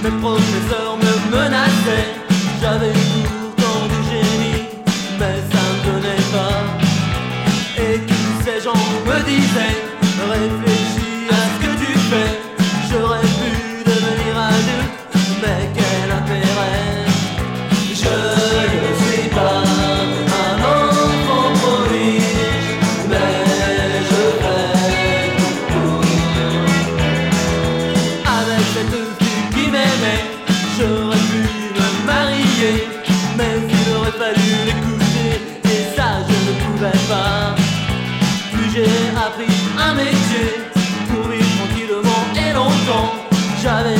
mes professeurs me menaçaient. J'avais pourtant du génie, mais ça ne donnait pas. Et tous ces gens me disaient, réfléchis à ce que tu fais. J'aurais pu devenir adulte, mais quel intérêt. Je ne suis pas un enfant prodige, mais je fais tout. Avec cette fille qui m'aimait, j'aurais pu me marier, mais il aurait fallu l'écouter, et ça je ne pouvais pas. Puis j'ai appris un métier pour vivre tranquillement et longtemps. J'avais